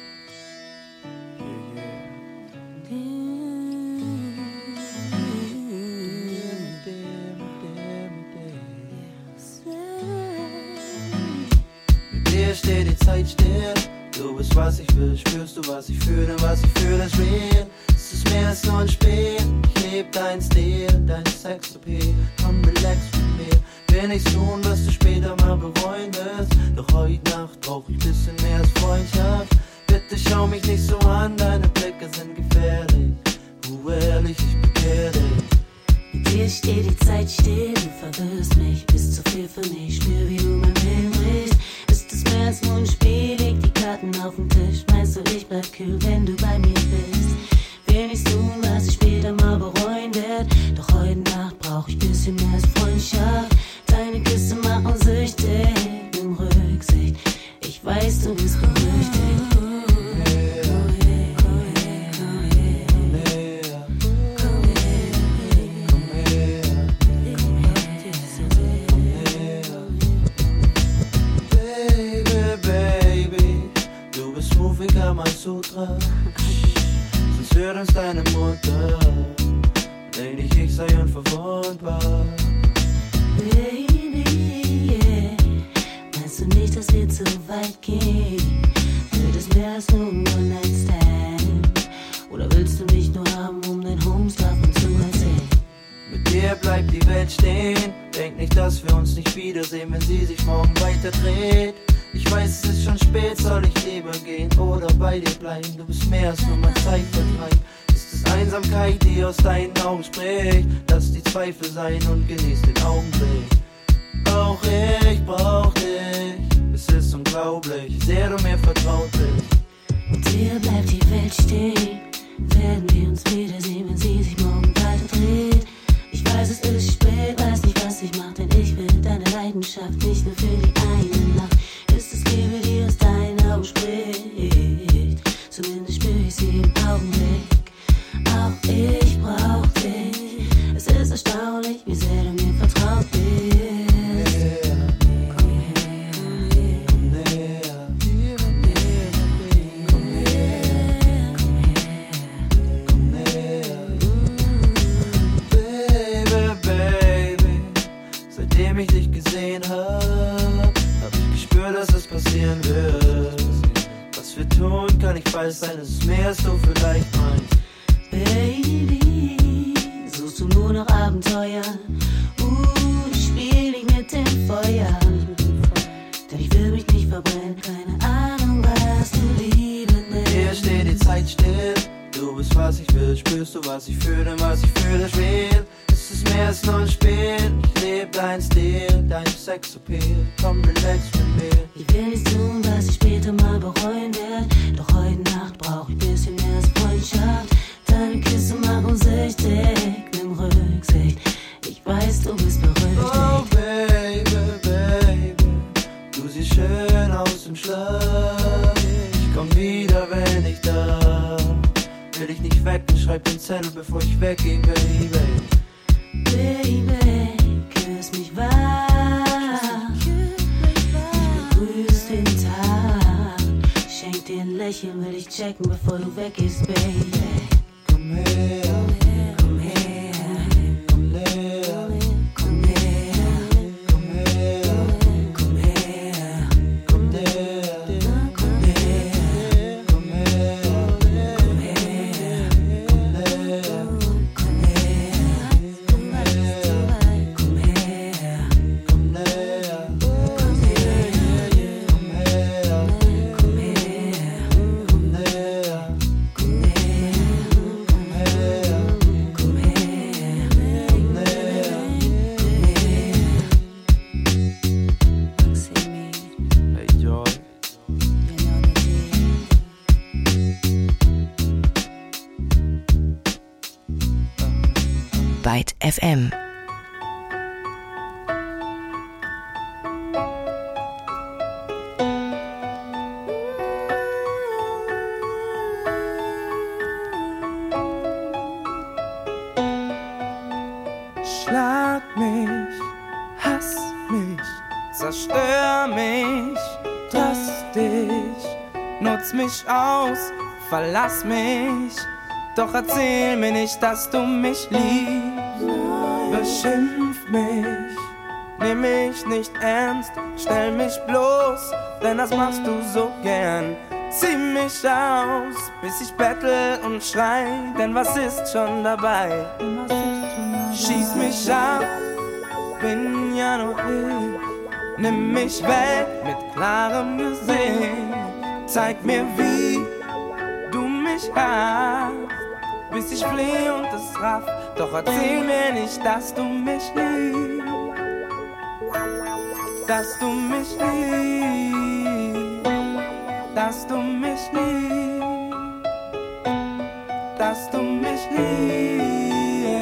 Speaker 4: Mit dir steht die Zeit still. Du bist, was ich will, spürst du, was ich fühle, was ich fühle, ist real. Es ist mehr als nur ein Spiel. Ich lieb deinen Stil, dein Sexappeal. Komm, relax mit mir. Will nichts tun, was du später mal bereuen wirst. Doch heute Nacht brauch ich bisschen mehr als Freundschaft. Bitte schau mich nicht so an, deine Blicke sind gefährlich. Ehrlich, ich begehre dich.
Speaker 5: Mit dir steht die Zeit still, du verwirrst mich. Bist zu viel für mich, spür wie du mein Willen brichst. Ist es mehr als nur ein Spiel, leg die Karten auf den Tisch. Meinst du, ich bleib kühl, wenn du bei mir bist? Will nichts tun, was ich später mal
Speaker 4: dir bleibt die Welt stehen. Denk nicht, dass wir uns nicht wiedersehen, wenn sie sich morgen weiter dreht. Ich weiß, es ist schon spät, soll ich lieber gehen oder bei dir bleiben? Du bist mehr als nur mein Zeitvertreib. Ist es Einsamkeit, die aus deinen Augen spricht? Lass die Zweifel sein und genieß den Augenblick. Auch ich brauch dich, es ist unglaublich, wie sehr du mir vertraut bist.
Speaker 5: Und dir bleibt die Welt stehen, werden wir uns wiedersehen, wenn sie sich morgen weiter dreht. Ich weiß, es ist spät, weiß nicht, was ich mach, denn ich will deine Leidenschaft nicht nur für die eine Nacht. Ist es Liebe, die aus deinen Augen spricht, zumindest spür ich sie im Augenblick. Auch ich brauch dich, es ist erstaunlich, wie sehr du mir vertraut bist.
Speaker 4: Ich dich gesehen hab ich gespürt, dass es passieren wird. Was wir tun, kann ich weiß sein, es ist mehr als du vielleicht meinst.
Speaker 5: Baby, suchst du nur noch Abenteuer? Ich spiel nicht mit dem Feuer, denn ich will mich nicht verbrennen. Keine Ahnung, was du Liebe nennst.
Speaker 4: Hier steht die Zeit still, du bist was ich will. Spürst du, was ich fühle, was ich fühle, schwer. Es ist mehr als nur ein Spiel, ich lebe dein Stil, dein Sexappeal, komm relax mit mir.
Speaker 5: Ich will nichts tun, was ich später mal bereuen werd, doch heute Nacht brauch ich bisschen mehr als Freundschaft. Deine Küsse machen süchtig, nimm Rücksicht, ich weiß, du bist berüchtigt.
Speaker 4: Oh Baby, Baby, du siehst schön aus im Schlaf. Ich komm wieder, wenn ich darf. Will dich nicht wecken, schreib den Zettel, bevor ich weggehe, Baby.
Speaker 5: Baby, küss mich wach, ich begrüß den Tag, schenk dir ein Lächeln, will ich checken, bevor du weggehst, Baby.
Speaker 4: Komm her, komm her, komm her, komm her, komm her, komm her, komm her, komm her, komm her, komm her, komm
Speaker 2: Byte FM.
Speaker 4: Schlag mich, hass mich, zerstör mich, drastisch, nutz mich aus, verlass mich, doch erzähl mir nicht, dass du mich liebst. Beschimpf mich, nimm mich nicht ernst, stell mich bloß, denn das machst du so gern. Zieh mich aus, bis ich bettel und schrei, denn was ist schon dabei? Schieß mich ab, bin ja nur ich. Nimm mich weg mit klarem Gesicht. Zeig mir, wie du mich hast, bis ich fliehe und es raff. Doch erzähl mir nicht, dass du mich liebst. Dass du mich liebst. Dass du mich liebst. Dass du mich liebst.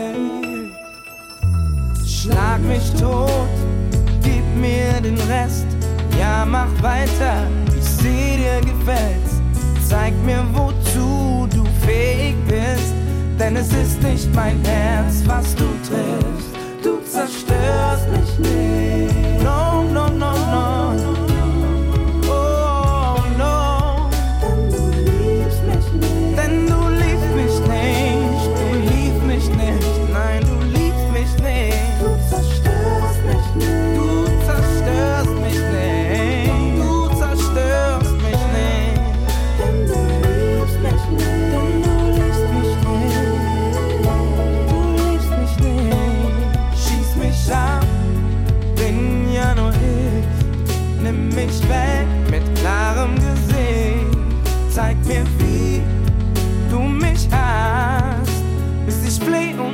Speaker 4: Schlag mich tot, gib mir den Rest. Ja, mach weiter, ich seh dir gefällt's. Zeig mir, wozu du fähig bist, denn es ist nicht mein Herz, was du triffst. Du zerstörst mich nicht. No, no, no, no. Oh, no. Denn du liebst mich nicht. Denn du liebst mich nicht. Du liebst mich nicht. Nein, du liebst mich nicht. Du zerstörst mich nicht. Du zerstörst mich nicht. Du zerstörst mich nicht. Denn du liebst mich nicht. Denn du liebst mich nicht. Du liebst mich nicht.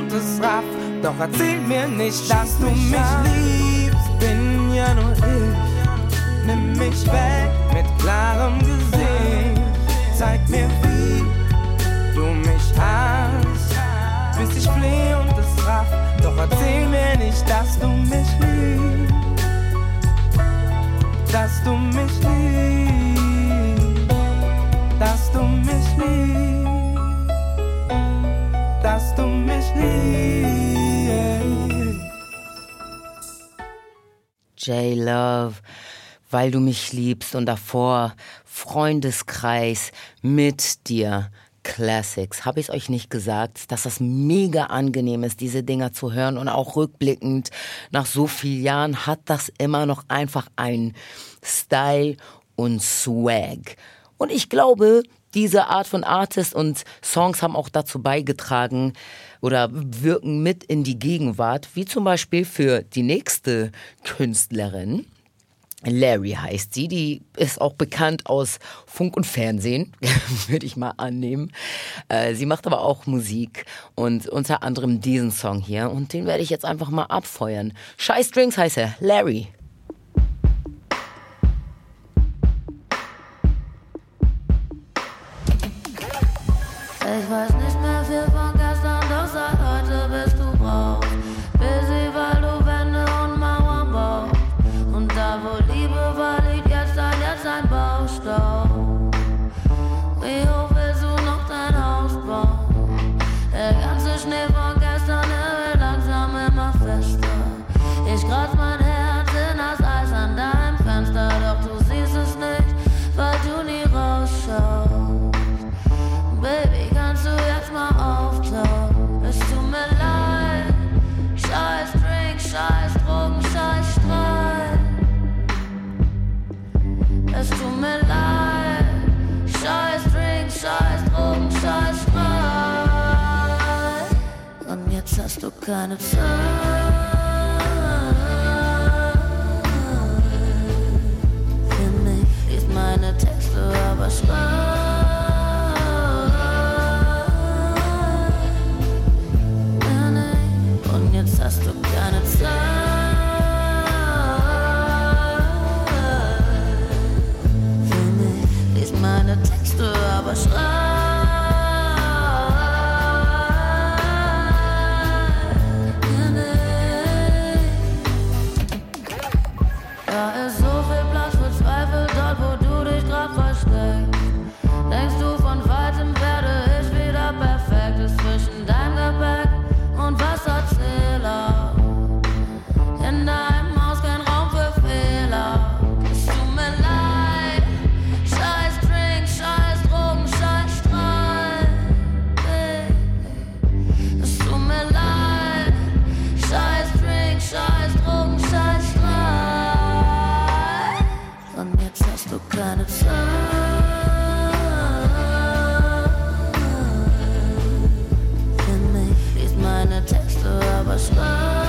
Speaker 12: und es raff. Doch erzähl mir nicht, dass du mich liebst. Bin ja nur ich. Nimm mich weg mit klarem Gesicht. Zeig mir, wie du mich hast, bis ich fleh und es raff. Doch erzähl mir nicht, dass du mich liebst. Dass du mich liebst. Dass du mich liebst. Dass du mich liebst.
Speaker 3: J-Love, weil du mich liebst und davor Freundeskreis mit dir. Classics. Habe ich es euch nicht gesagt, dass das mega angenehm ist, diese Dinger zu hören und auch rückblickend nach so vielen Jahren hat das immer noch einfach einen Style und Swag. Und ich glaube, diese Art von Artist und Songs haben auch dazu beigetragen oder wirken mit in die Gegenwart, wie zum Beispiel für die nächste Künstlerin. Larry heißt sie, die ist auch bekannt aus Funk und Fernsehen, würde ich mal annehmen. Sie macht aber auch Musik und unter anderem diesen Song hier und den werde ich jetzt einfach mal abfeuern. Scheiß Drinks heißt er, Larry.
Speaker 5: Ich weiß nicht mehr viel von gestern, doch seit heute bist du raus. Busy, weil du Wände und Mauern baust. Und da wo Liebe war, liegt jetzt ein Baustau. Wie hoch willst du noch dein Haus bauen? Der ganze Schnee von gestern, der wird langsam immer fester. Ich kratz mein Herz in das Eis an deinem Fenster, doch du siehst es nicht, weil du nie rausschaust. Baby, kannst du jetzt mal auftauchen? Es tut mir leid. Scheiß Drink, scheiß Drogen, scheiß Streit. Es tut mir leid. Scheiß Drink, scheiß Drogen, scheiß Streit. Und jetzt hast du keine Zeit. Für mich liest meine Texte, aber schreib. Jetzt hast du keine Zeit. Für mich lies meine Texte, aber schreib. Ja, nee. Da ist so viel Platz für Zweifel dort, wo du dich grad versteckst. Denkst du, von weitem werde ich wieder perfekt? Ist zwischen deinem Gepäck und Wasserzähler. In deinem Haus kein Raum für Fehler. Es tut mir leid. Scheiß Drink, scheiß Drogen, scheiß Streit. Es tut mir leid. Scheiß Drink, scheiß Drogen, scheiß Streit. Und jetzt hast du keine Zeit. Meine Texte, aber schreib.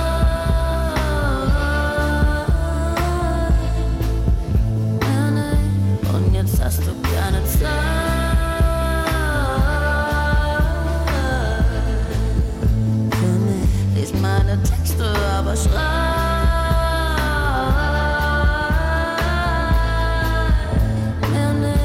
Speaker 5: Ja, nee. Und jetzt hast du keine Zeit. Für mich lies meine Texte, aber schreib. Ja, nee.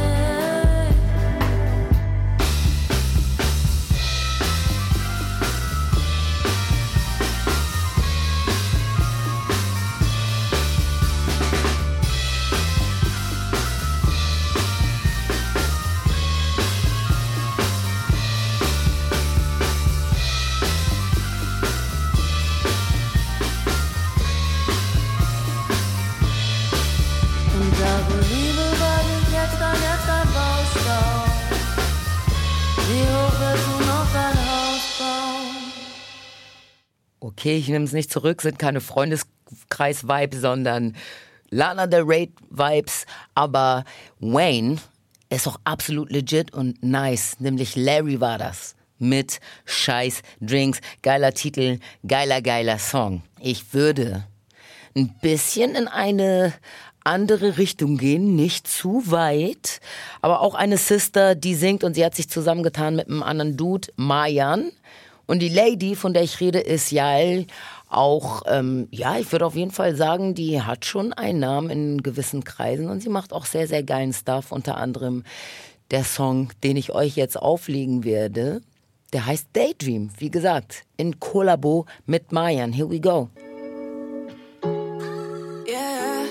Speaker 3: Okay, ich nehme es nicht zurück, sind keine Freundeskreis-Vibes, sondern Lana Del Rey-Vibes. Aber Wayne ist auch absolut legit und nice. Nämlich Larry war das. Mit Scheiß Drinks. Geiler Titel, geiler Song. Ich würde ein bisschen in eine andere Richtung gehen, nicht zu weit. Aber auch eine Sister, die singt und sie hat sich zusammengetan mit einem anderen Dude, Marjan. Und die Lady, von der ich rede, ist Yael. Auch, ich würde auf jeden Fall sagen, die hat schon einen Namen in gewissen Kreisen und sie macht auch sehr, sehr geilen Stuff. Unter anderem der Song, den ich euch jetzt auflegen werde, der heißt Daydream. Wie gesagt, in Kollabo mit Mayan. Here we go.
Speaker 13: Yeah.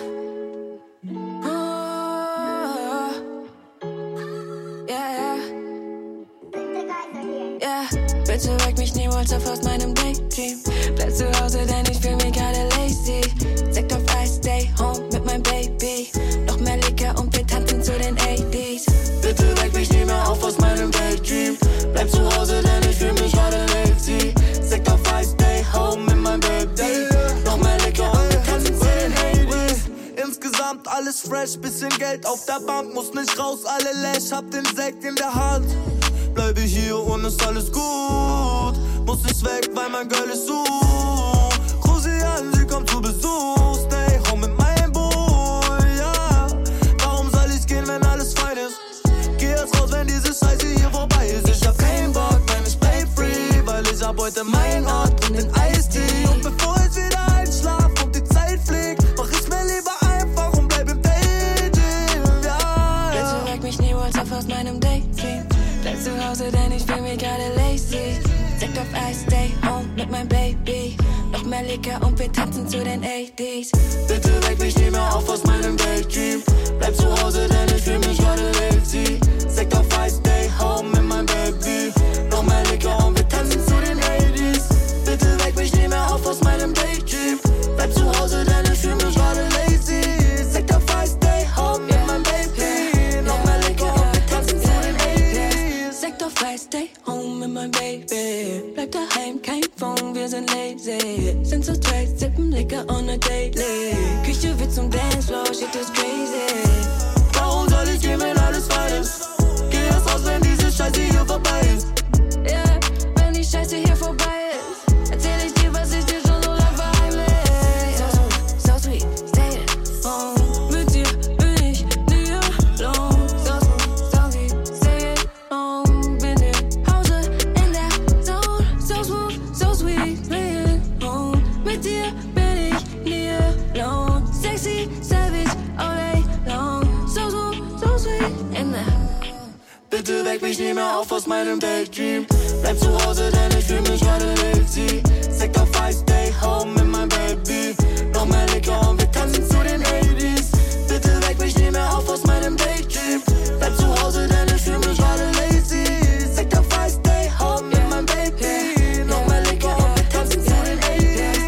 Speaker 13: Bitte weck mich niemals auf aus meinem Daydream. Bleib zu Hause, denn ich fühl mich gerade lazy. Sekt auf Eis, stay home mit meinem Baby. Noch mehr Liquor und wir tanzen zu den 80s. Bitte weck mich nie mehr auf aus meinem Daydream. Bleib zu Hause, denn ich fühl mich gerade lazy. Sekt auf Eis, stay home mit meinem Baby. Noch mehr Liquor und wir tanzen zu den 80s.
Speaker 14: Insgesamt alles fresh, bisschen Geld auf der Bank, muss nicht raus, alle läsch, hab den Sekt in der Hand. Bleibe hier und ist alles gut. Muss nicht weg, weil mein Girl ist so. Ruf sie an, sie kommt zu Besuch. Stay home mit meinem Boy, ja. Warum soll ich gehen, wenn alles fein ist? Geh jetzt raus, wenn diese Scheiße hier vorbei ist. Ich hab keinen Bock, wenn ich play free, weil ich hab heute meinen Ort und den Eistee. Und bevor ich wieder einschlaf und die Zeit fliegt, mach ich mir lieber einfach und bleib im Daydream, ja.
Speaker 13: Bitte weck mich niemals auf aus meinem Daydream. Bleib zu Hause, denn ich fühl mich gerade lazy. Sekt auf Eis, stay home mit meinem Baby. Noch mehr Liquor und wir tanzen zu den 80s.
Speaker 14: Bitte weck mich nie mehr auf aus meinem Daydream. Bleib zu Hause, denn ich fühl mich gerade lazy. Sekt auf Eis, stay home mit meinem Baby. Noch mehr Liquor und wir tanzen zu den 80s. Bitte weck mich nie mehr auf aus meinem Daydream. Bleib zu Hause, denn ich fühl mich gerade lazy. Sekt auf Eis, stay home mit meinem Baby. Noch mehr Liquor und wir tanzen zu den 80s.
Speaker 13: Sekt auf Eis, stay home mit meinem Baby. Bleib daheim, kein Phone, wir sind lazy. Sind so straight, sippen Liquor on a daily. Küche wird zum Dancefloor, shit is crazy.
Speaker 14: Warum soll ich gehen, wenn alles fein ist? Geh erst raus, wenn diese Scheiße hier vorbei ist.
Speaker 13: Yeah, wenn die Scheiße hier vorbei ist, erzähl ich dir, was ich dir schon so lang verheimlich. So sweet, stay at home. Mit dir bin ich nie alone. So sweet, stay at home. Bin zu Hause in der Zone. So smooth, so sweet, stay at home. Mit dir bin ich nie alone. Sexy, savage, all day long. So smooth, so sweet, in der
Speaker 14: Bitte weck mich nie mehr auf aus meinem Daydream. Bleib zu Hause, denn ich fühl mich gerade lazy. Sekt auf Eis, stay home mit meinem Baby. Noch mehr Liquor und wir tanzen zu den 80s. Bitte weck mich nie mehr auf aus meinem Daydream. Bleib zu Hause, denn ich fühl mich gerade lazy. Sekt auf Eis, stay home mit meinem Baby. Noch mehr Liquor und wir tanzen zu den 80s.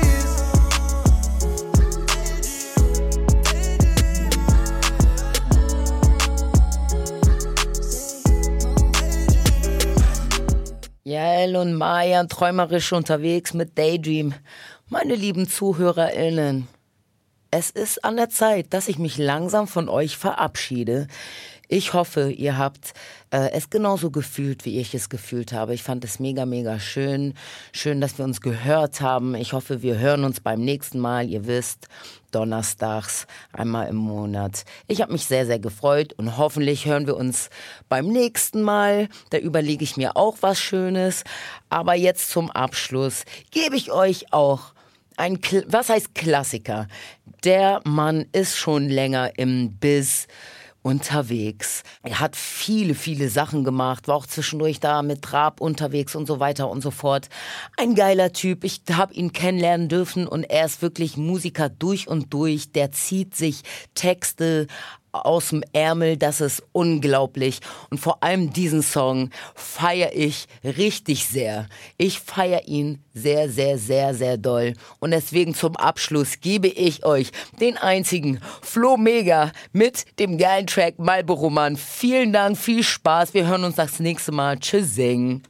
Speaker 3: Yael und Mayan träumerisch unterwegs mit Daydream. Meine lieben ZuhörerInnen, es ist an der Zeit, dass ich mich langsam von euch verabschiede. Ich hoffe, ihr habt es genauso gefühlt, wie ich es gefühlt habe. Ich fand es mega, mega schön. Schön, dass wir uns gehört haben. Ich hoffe, wir hören uns beim nächsten Mal. Ihr wisst, donnerstags, einmal im Monat. Ich habe mich sehr, sehr gefreut und hoffentlich hören wir uns beim nächsten Mal. Da überlege ich mir auch was Schönes. Aber jetzt zum Abschluss gebe ich euch auch was heißt Klassiker? Der Mann ist schon länger im Biz unterwegs. Er hat viele, viele Sachen gemacht, war auch zwischendurch da mit Rap unterwegs und so weiter und so fort. Ein geiler Typ, ich habe ihn kennenlernen dürfen und er ist wirklich Musiker durch und durch. Der zieht sich Texte aus dem Ärmel, das ist unglaublich. Und vor allem diesen Song feiere ich richtig sehr. Ich feiere ihn sehr, sehr, sehr, sehr doll. Und deswegen zum Abschluss gebe ich euch den einzigen Flo Mega mit dem geilen Track Marlboro Mann. Vielen Dank, viel Spaß. Wir hören uns das nächste Mal. Tschüssing.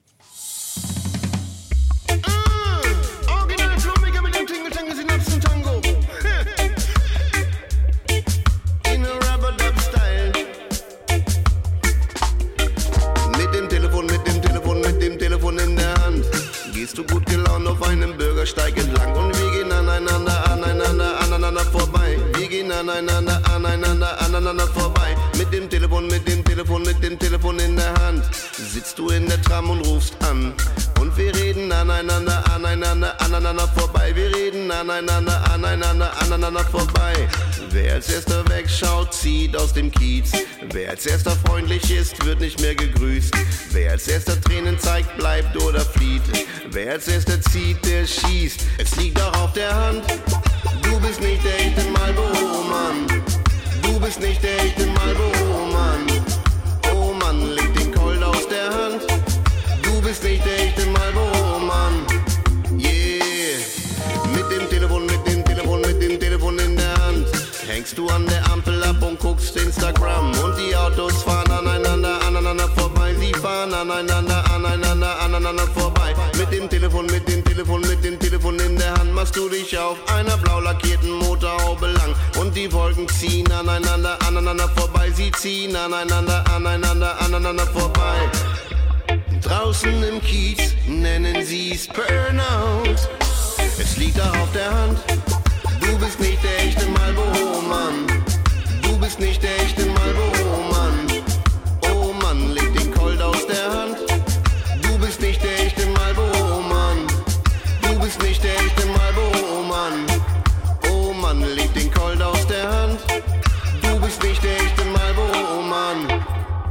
Speaker 15: Gehst du gut gelaunt auf einem Bürgersteig entlang und wir gehen aneinander vorbei. Wir gehen aneinander vorbei. Mit dem Telefon in der Hand sitzt du in der Tram und rufst an. Und und wir reden aneinander vorbei. Wir reden aneinander vorbei. Wer als erster wegschaut, zieht aus dem Kiez. Wer als erster freundlich ist, wird nicht mehr gegrüßt. Wer als erster Tränen zeigt, bleibt oder flieht. Wer als erster zieht, der schießt. Es liegt auch auf der Hand. Du bist nicht der echte Marlboro-Mann. Du bist nicht der echte Marlboro-Mann. Oh Mann, leg den Colt aus der Hand. Du bist nicht der echte Marlboro-Mann. Yeah. Mit dem Telefon in der Hand. Hängst du an der Ampel ab und guckst Instagram. Und die Autos fahren aneinander vorbei. Sie fahren aneinander vorbei. Mit dem Telefon in der Hand machst du dich auf einer blau lackierten Motorhaube lang. Und die Wolken ziehen aneinander vorbei. Sie ziehen aneinander vorbei. Draußen im Kiez nennen sie's Burnout. Es liegt auch auf der Hand. Du bist nicht der echte Marlboro-Mann. Du bist nicht der echte Marlboro-Mann. Oh Mann, leg den Colt aus der Hand. Du bist nicht der echte Marlboro-Mann. Du bist nicht der echte Marlboro-Mann. Oh Mann, leg den Colt aus der Hand. Du bist nicht der echte Marlboro-Mann.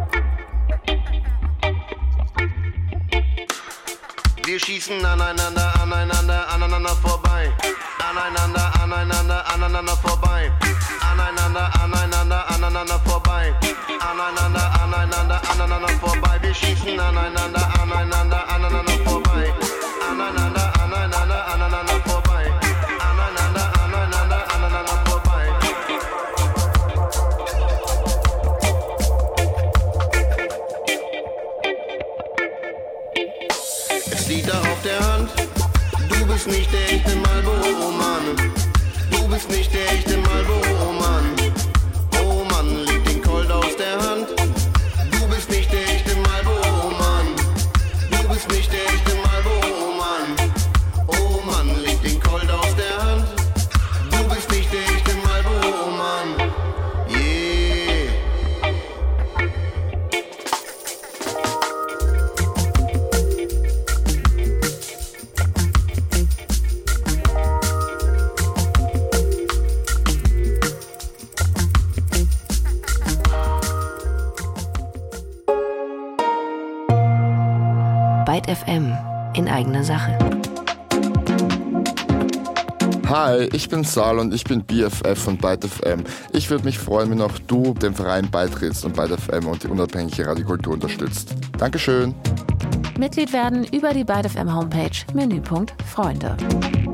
Speaker 15: Wir schießen aneinander vorbei. Aneinander vorbei. Aneinander vorbei. Aneinander vorbei. Wir schießen aneinander vorbei. Aneinander vorbei. Aneinander vorbei. Es liegt auch auf der Hand. Du bist nicht der echte Marlboro-Mann. Du bist nicht der echte Marlboro-Mann. Oh Mann, leg den Colt aus der Hand. Du bist nicht der echte Marlboro-Mann. Du bist nicht der echte Marlboro-Mann. Oh Mann, leg den Colt aus der Hand. Du bist nicht der echte Marlboro-Mann. Yeah.
Speaker 2: Byte FM in eigener Sache.
Speaker 16: Hi, ich bin Sal und ich bin BFF von Byte FM. Ich würde mich freuen, wenn auch du dem Verein beitrittst und Byte FM und die unabhängige Radiokultur unterstützt. Dankeschön.
Speaker 1: Mitglied werden über die Byte FM Homepage, Menüpunkt Freunde.